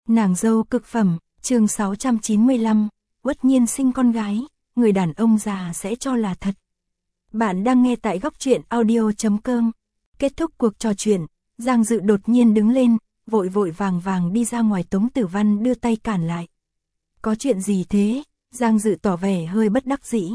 Nàng dâu cực phẩm, chương 695, Uất Nhiên sinh con gái, người đàn ông già sẽ cho là thật. Bạn đang nghe tại góc truyện audio.com. Kết thúc cuộc trò chuyện, Giang Dự đột nhiên đứng lên, vội vội vàng vàng đi ra ngoài. Tống Tử Văn đưa tay cản lại. Có chuyện gì thế? Giang Dự tỏ vẻ hơi bất đắc dĩ.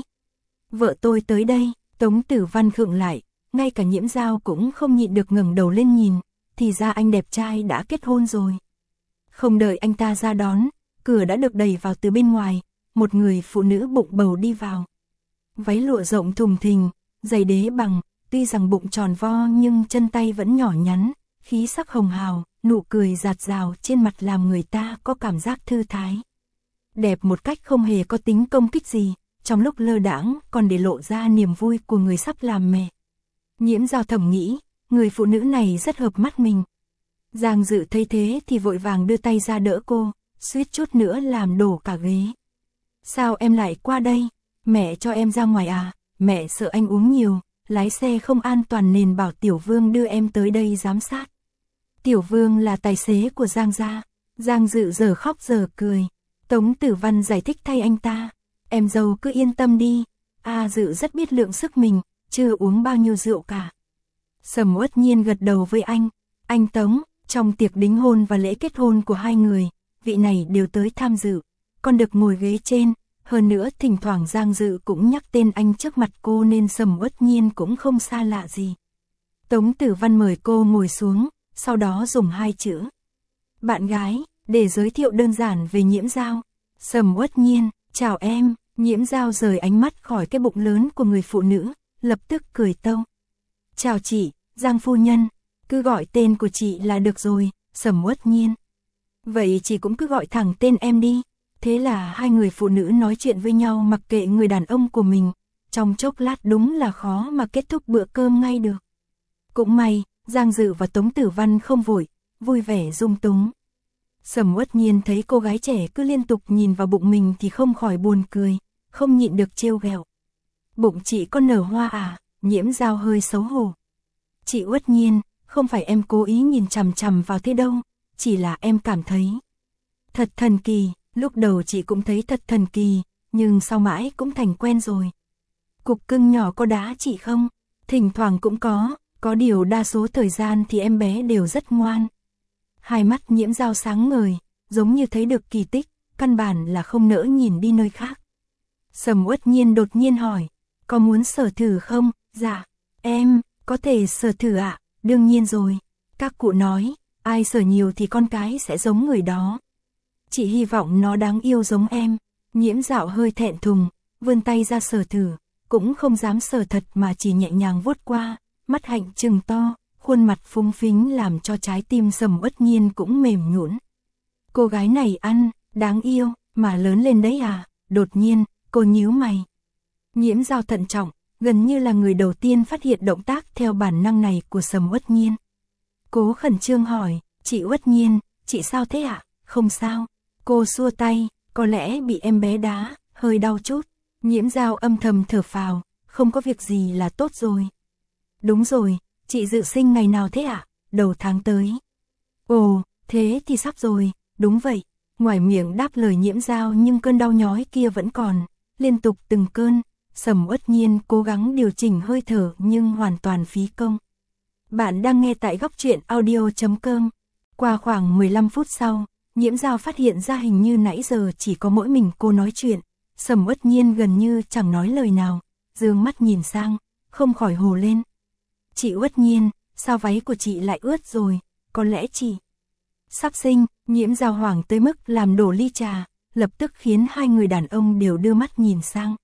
Vợ tôi tới đây. Tống Tử Văn khựng lại, ngay cả Nhiễm Dao cũng không nhịn được ngẩng đầu lên nhìn, thì ra anh đẹp trai đã kết hôn rồi. Không đợi anh ta ra đón, cửa đã được đẩy vào từ bên ngoài, một người phụ nữ bụng bầu đi vào. Váy lụa rộng thùng thình, giày đế bằng, tuy rằng bụng tròn vo nhưng chân tay vẫn nhỏ nhắn, khí sắc hồng hào, nụ cười rạt rào trên mặt làm người ta có cảm giác thư thái. Đẹp một cách không hề có tính công kích gì, trong lúc lơ đãng còn để lộ ra niềm vui của người sắp làm mẹ. Nhiễm Dao thầm nghĩ, người phụ nữ này rất hợp mắt mình. Giang Dự thấy thế thì vội vàng đưa tay ra đỡ cô, suýt chút nữa làm đổ cả ghế. Sao em lại qua đây? Mẹ cho em ra ngoài à? Mẹ sợ anh uống nhiều, lái xe không an toàn nên bảo Tiểu Vương đưa em tới đây giám sát. Tiểu Vương là tài xế của Giang gia. Giang Dự giờ khóc giờ cười. Tống Tử Văn giải thích thay anh ta. Em dâu cứ yên tâm đi. Dự rất biết lượng sức mình, chưa uống bao nhiêu rượu cả. Sầm Uất Nhiên gật đầu với anh. Anh Tống, trong tiệc đính hôn và lễ kết hôn của hai người, vị này đều tới tham dự, còn được ngồi ghế trên. Hơn nữa thỉnh thoảng Giang Dự cũng nhắc tên anh trước mặt cô nên Sầm Uất Nhiên cũng không xa lạ gì. Tống Tử Văn mời cô ngồi xuống, sau đó dùng hai chữ bạn gái để giới thiệu đơn giản về Nhiễm Dao. Sầm Uất Nhiên, chào em. Nhiễm Dao rời ánh mắt khỏi cái bụng lớn của người phụ nữ, lập tức cười tâu. Chào chị, Giang phu nhân, cứ gọi tên của chị là được rồi. Sầm Uất Nhiên. Vậy chị cũng cứ gọi thẳng tên em đi. Thế là hai người phụ nữ nói chuyện với nhau mặc kệ người đàn ông của mình, trong chốc lát đúng là khó mà kết thúc bữa cơm ngay được. Cũng may, Giang Dự và Tống Tử Văn không vội, vui vẻ dung túng. Sầm Uất Nhiên thấy cô gái trẻ cứ liên tục nhìn vào bụng mình thì không khỏi buồn cười, không nhịn được trêu ghẹo. Bụng chị có nở hoa à? Nhiễm Dao hơi xấu hổ. Chị Uất Nhiên, không phải em cố ý nhìn chằm chằm vào thế đâu, chỉ là em cảm thấy thật thần kỳ. Lúc đầu chị cũng thấy thật thần kỳ, nhưng sau mãi cũng thành quen rồi. Cục cưng nhỏ có đá chị không? Thỉnh thoảng cũng có điều đa số thời gian thì em bé đều rất ngoan. Hai mắt Nhiễm Dao sáng ngời, giống như thấy được kỳ tích, căn bản là không nỡ nhìn đi nơi khác. Sầm Uất Nhiên đột nhiên hỏi, có muốn sờ thử không? Dạ, em, có thể sờ thử ạ, đương nhiên rồi. Các cụ nói, ai sờ nhiều thì con cái sẽ giống người đó. Chị hy vọng nó đáng yêu giống em. Nhiễm Dao hơi thẹn thùng, vươn tay ra sờ thử, cũng không dám sờ thật mà chỉ nhẹ nhàng vuốt qua, mắt hạnh trừng to, khuôn mặt phúng phính làm cho trái tim Sầm Uất Nhiên cũng mềm nhũn. Cô gái này ăn, đáng yêu, mà lớn lên đấy à? Đột nhiên, cô nhíu mày. Nhiễm Dao thận trọng, gần như là người đầu tiên phát hiện động tác theo bản năng này của Sầm Uất Nhiên. Cố khẩn trương hỏi, chị Uất Nhiên, chị sao thế ạ? Không sao. Cô xua tay, có lẽ bị em bé đá, hơi đau chút. Nhiễm Dao âm thầm thở phào, không có việc gì là tốt rồi. Đúng rồi, chị dự sinh ngày nào thế ạ? Đầu tháng tới. Ồ, thế thì sắp rồi, đúng vậy. Ngoài miệng đáp lời Nhiễm Dao nhưng cơn đau nhói kia vẫn còn, liên tục từng cơn. Sầm Uất Nhiên cố gắng điều chỉnh hơi thở nhưng hoàn toàn phí công. Bạn đang nghe tại góc truyện audio.com. Qua khoảng 15 phút sau, Nhiễm Dao phát hiện ra hình như nãy giờ chỉ có mỗi mình cô nói chuyện. Sầm Uất Nhiên gần như chẳng nói lời nào, dương mắt nhìn sang, không khỏi hồ lên. Chị Uất Nhiên, sao váy của chị lại ướt rồi? Có lẽ chị sắp sinh? Nhiễm Dao hoảng tới mức làm đổ ly trà, lập tức khiến hai người đàn ông đều đưa mắt nhìn sang.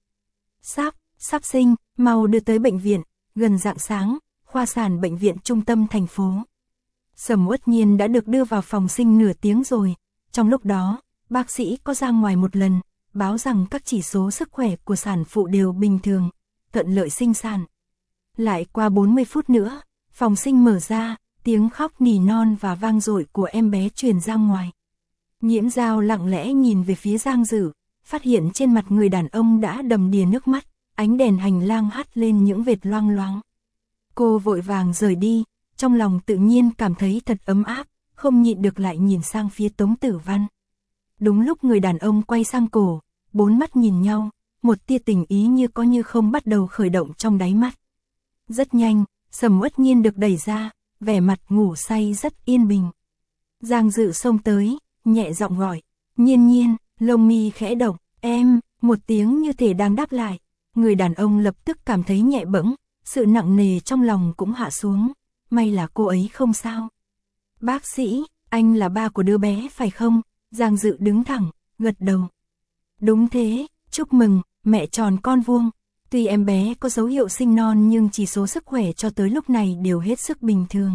Sắp sinh, mau đưa tới bệnh viện. Gần rạng sáng, khoa sản bệnh viện trung tâm thành phố. Sầm Uất Nhiên đã được đưa vào phòng sinh nửa tiếng rồi. Trong lúc đó, bác sĩ có ra ngoài một lần, báo rằng các chỉ số sức khỏe của sản phụ đều bình thường, thuận lợi sinh sản. Lại qua 40 phút nữa, phòng sinh mở ra, tiếng khóc nỉ non và vang dội của em bé truyền ra ngoài. Nhiễm Dao lặng lẽ nhìn về phía Giang Dự, phát hiện trên mặt người đàn ông đã đầm đìa nước mắt, ánh đèn hành lang hắt lên những vệt loang loáng. Cô vội vàng rời đi, trong lòng tự nhiên cảm thấy thật ấm áp, không nhịn được lại nhìn sang phía Tống Tử Văn. Đúng lúc người đàn ông quay sang cổ, bốn mắt nhìn nhau, một tia tình ý như có như không bắt đầu khởi động trong đáy mắt. Rất nhanh, Sầm Uất Nhiên được đẩy ra, vẻ mặt ngủ say rất yên bình. Giang Dự xông tới, nhẹ giọng gọi, Nhiên Nhiên, lông mi khẽ động, em, một tiếng như thể đang đáp lại. Người đàn ông lập tức cảm thấy nhẹ bẫng, sự nặng nề trong lòng cũng hạ xuống, may là cô ấy không sao. Bác sĩ, anh là ba của đứa bé phải không? Giang Dự đứng thẳng, gật đầu. Đúng thế, chúc mừng, mẹ tròn con vuông. Tuy em bé có dấu hiệu sinh non nhưng chỉ số sức khỏe cho tới lúc này đều hết sức bình thường.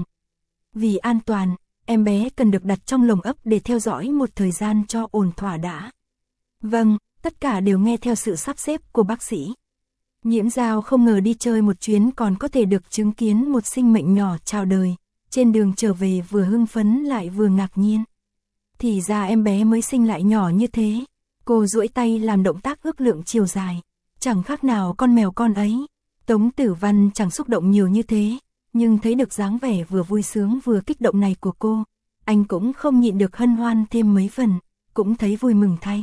Vì an toàn, em bé cần được đặt trong lồng ấp để theo dõi một thời gian cho ổn thỏa đã. Vâng, tất cả đều nghe theo sự sắp xếp của bác sĩ. Nhiễm Dao không ngờ đi chơi một chuyến còn có thể được chứng kiến một sinh mệnh nhỏ chào đời. Trên đường trở về vừa hưng phấn lại vừa ngạc nhiên. Thì ra em bé mới sinh lại nhỏ như thế. Cô duỗi tay làm động tác ước lượng chiều dài. Chẳng khác nào con mèo con ấy. Tống Tử Văn chẳng xúc động nhiều như thế. Nhưng thấy được dáng vẻ vừa vui sướng vừa kích động này của cô. Anh cũng không nhịn được hân hoan thêm mấy phần. Cũng thấy vui mừng thay.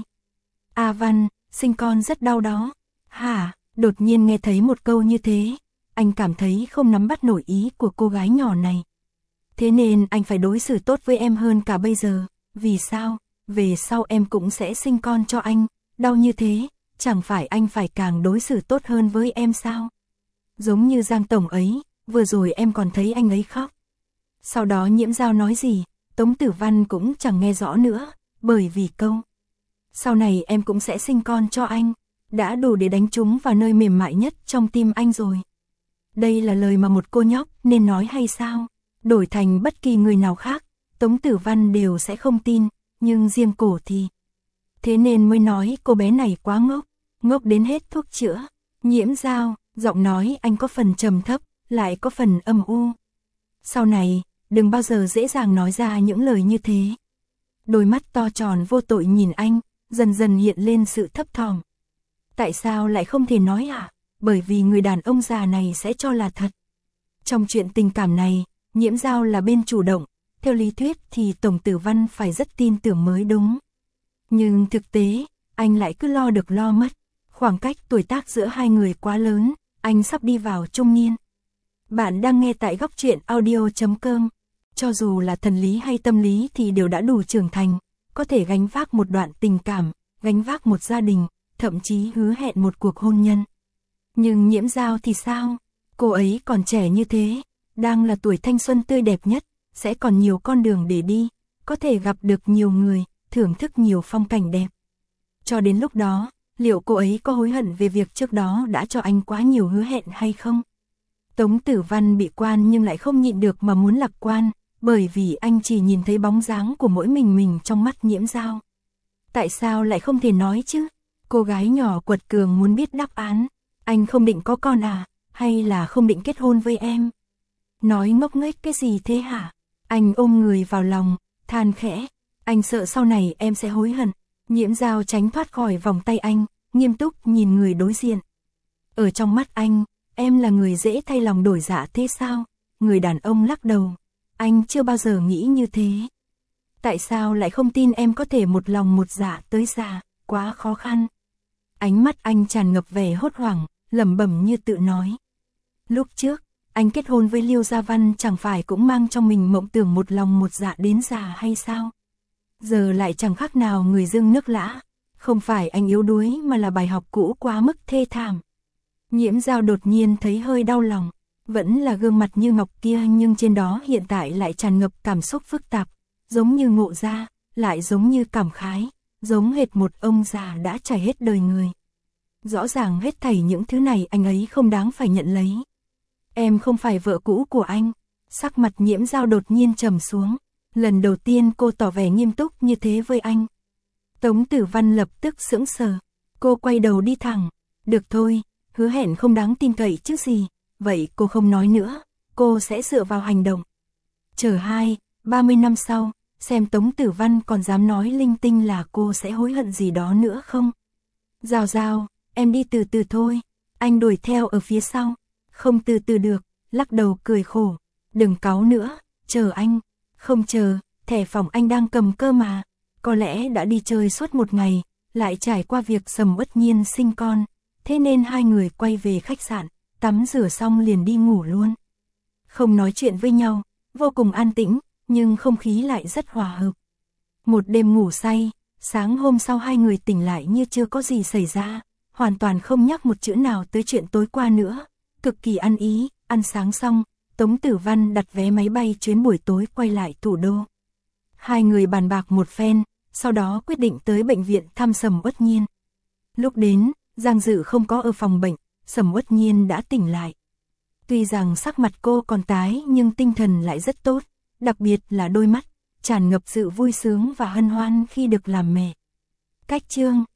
A Văn, sinh con rất đau đó. Hả? Đột nhiên nghe thấy một câu như thế. Anh cảm thấy không nắm bắt nổi ý của cô gái nhỏ này. Thế nên anh phải đối xử tốt với em hơn cả bây giờ. Vì sao? Về sau em cũng sẽ sinh con cho anh. Đau như thế, chẳng phải anh phải càng đối xử tốt hơn với em sao? Giống như Giang Tổng ấy, vừa rồi em còn thấy anh ấy khóc. Sau đó Nhiễm Dao nói gì, Tống Tử Văn cũng chẳng nghe rõ nữa, bởi vì câu sau này em cũng sẽ sinh con cho anh, đã đủ để đánh trúng vào nơi mềm mại nhất trong tim anh rồi. Đây là lời mà một cô nhóc nên nói hay sao? Đổi thành bất kỳ người nào khác, Tống Tử Văn đều sẽ không tin, nhưng riêng cổ thì. Thế nên mới nói cô bé này quá ngốc, ngốc đến hết thuốc chữa. Nhiễm Dao, giọng nói anh có phần trầm thấp, lại có phần âm u. Sau này, đừng bao giờ dễ dàng nói ra những lời như thế. Đôi mắt to tròn vô tội nhìn anh, dần dần hiện lên sự thấp thỏm. Tại sao lại không thể nói hả? Bởi vì người đàn ông già này sẽ cho là thật. Trong chuyện tình cảm này, Nhiễm Dao là bên chủ động, theo lý thuyết thì Tổng Tử Văn phải rất tin tưởng mới đúng. Nhưng thực tế, anh lại cứ lo được lo mất. Khoảng cách tuổi tác giữa hai người quá lớn, anh sắp đi vào trung niên. Bạn đang nghe tại Góc Truyện Audio.com. Cho dù là thần lý hay tâm lý thì đều đã đủ trưởng thành, có thể gánh vác một đoạn tình cảm, gánh vác một gia đình, thậm chí hứa hẹn một cuộc hôn nhân. Nhưng Nhiễm Dao thì sao? Cô ấy còn trẻ như thế, đang là tuổi thanh xuân tươi đẹp nhất, sẽ còn nhiều con đường để đi, có thể gặp được nhiều người, thưởng thức nhiều phong cảnh đẹp. Cho đến lúc đó, liệu cô ấy có hối hận về việc trước đó đã cho anh quá nhiều hứa hẹn hay không? Tống Tử Văn bị quan nhưng lại không nhịn được mà muốn lạc quan, bởi vì anh chỉ nhìn thấy bóng dáng của mỗi mình trong mắt Nhiễm Dao. Tại sao lại không thể nói chứ? Cô gái nhỏ quật cường muốn biết đáp án. Anh không định có con à? Hay là không định kết hôn với em? Nói ngốc nghếch cái gì thế hả? Anh ôm người vào lòng, than khẽ. Anh sợ sau này em sẽ hối hận. Nhiễm Dao tránh thoát khỏi vòng tay anh, nghiêm túc nhìn người đối diện. Ở trong mắt anh, em là người dễ thay lòng đổi dạ thế sao? Người đàn ông lắc đầu. Anh chưa bao giờ nghĩ như thế. Tại sao lại không tin em có thể một lòng một dạ tới già, quá khó khăn. Ánh mắt anh tràn ngập vẻ hốt hoảng, lẩm bẩm như tự nói. Lúc trước, anh kết hôn với Liêu Gia Văn chẳng phải cũng mang trong mình mộng tưởng một lòng một dạ đến già hay sao? Giờ lại chẳng khác nào người dưng nước lã. Không phải anh yếu đuối mà là bài học cũ quá mức thê thảm. Nhiễm Dao đột nhiên thấy hơi đau lòng. Vẫn là gương mặt như ngọc kia nhưng trên đó hiện tại lại tràn ngập cảm xúc phức tạp. Giống như ngộ ra, lại giống như cảm khái. Giống hệt một ông già đã trải hết đời người. Rõ ràng hết thảy những thứ này anh ấy không đáng phải nhận lấy. Em không phải vợ cũ của anh. Sắc mặt Nhiễm Dao đột nhiên trầm xuống. Lần đầu tiên cô tỏ vẻ nghiêm túc như thế với anh. Tống Tử Văn lập tức sững sờ. Cô quay đầu đi thẳng. Được thôi, hứa hẹn không đáng tin cậy chứ gì. Vậy cô không nói nữa. Cô sẽ dựa vào hành động. Chờ 30 năm sau, xem Tống Tử Văn còn dám nói linh tinh là cô sẽ hối hận gì đó nữa không. Dao Dao, em đi từ từ thôi. Anh đuổi theo ở phía sau. Không từ từ được, lắc đầu cười khổ. Đừng cáu nữa, chờ anh. Không chờ, thẻ phòng anh đang cầm cơ mà, có lẽ đã đi chơi suốt một ngày, lại trải qua việc Sầm Uất Nhiên sinh con, thế nên hai người quay về khách sạn, tắm rửa xong liền đi ngủ luôn. Không nói chuyện với nhau, vô cùng an tĩnh, nhưng không khí lại rất hòa hợp. Một đêm ngủ say, sáng hôm sau hai người tỉnh lại như chưa có gì xảy ra, hoàn toàn không nhắc một chữ nào tới chuyện tối qua nữa, cực kỳ ăn ý. Ăn sáng xong, Tống Tử Văn đặt vé máy bay chuyến buổi tối quay lại thủ đô. Hai người bàn bạc một phen, sau đó quyết định tới bệnh viện thăm Sầm Uất Nhiên. Lúc đến, Giang Dự không có ở phòng bệnh, Sầm Uất Nhiên đã tỉnh lại. Tuy rằng sắc mặt cô còn tái nhưng tinh thần lại rất tốt, đặc biệt là đôi mắt, tràn ngập sự vui sướng và hân hoan khi được làm mẹ. Cách chương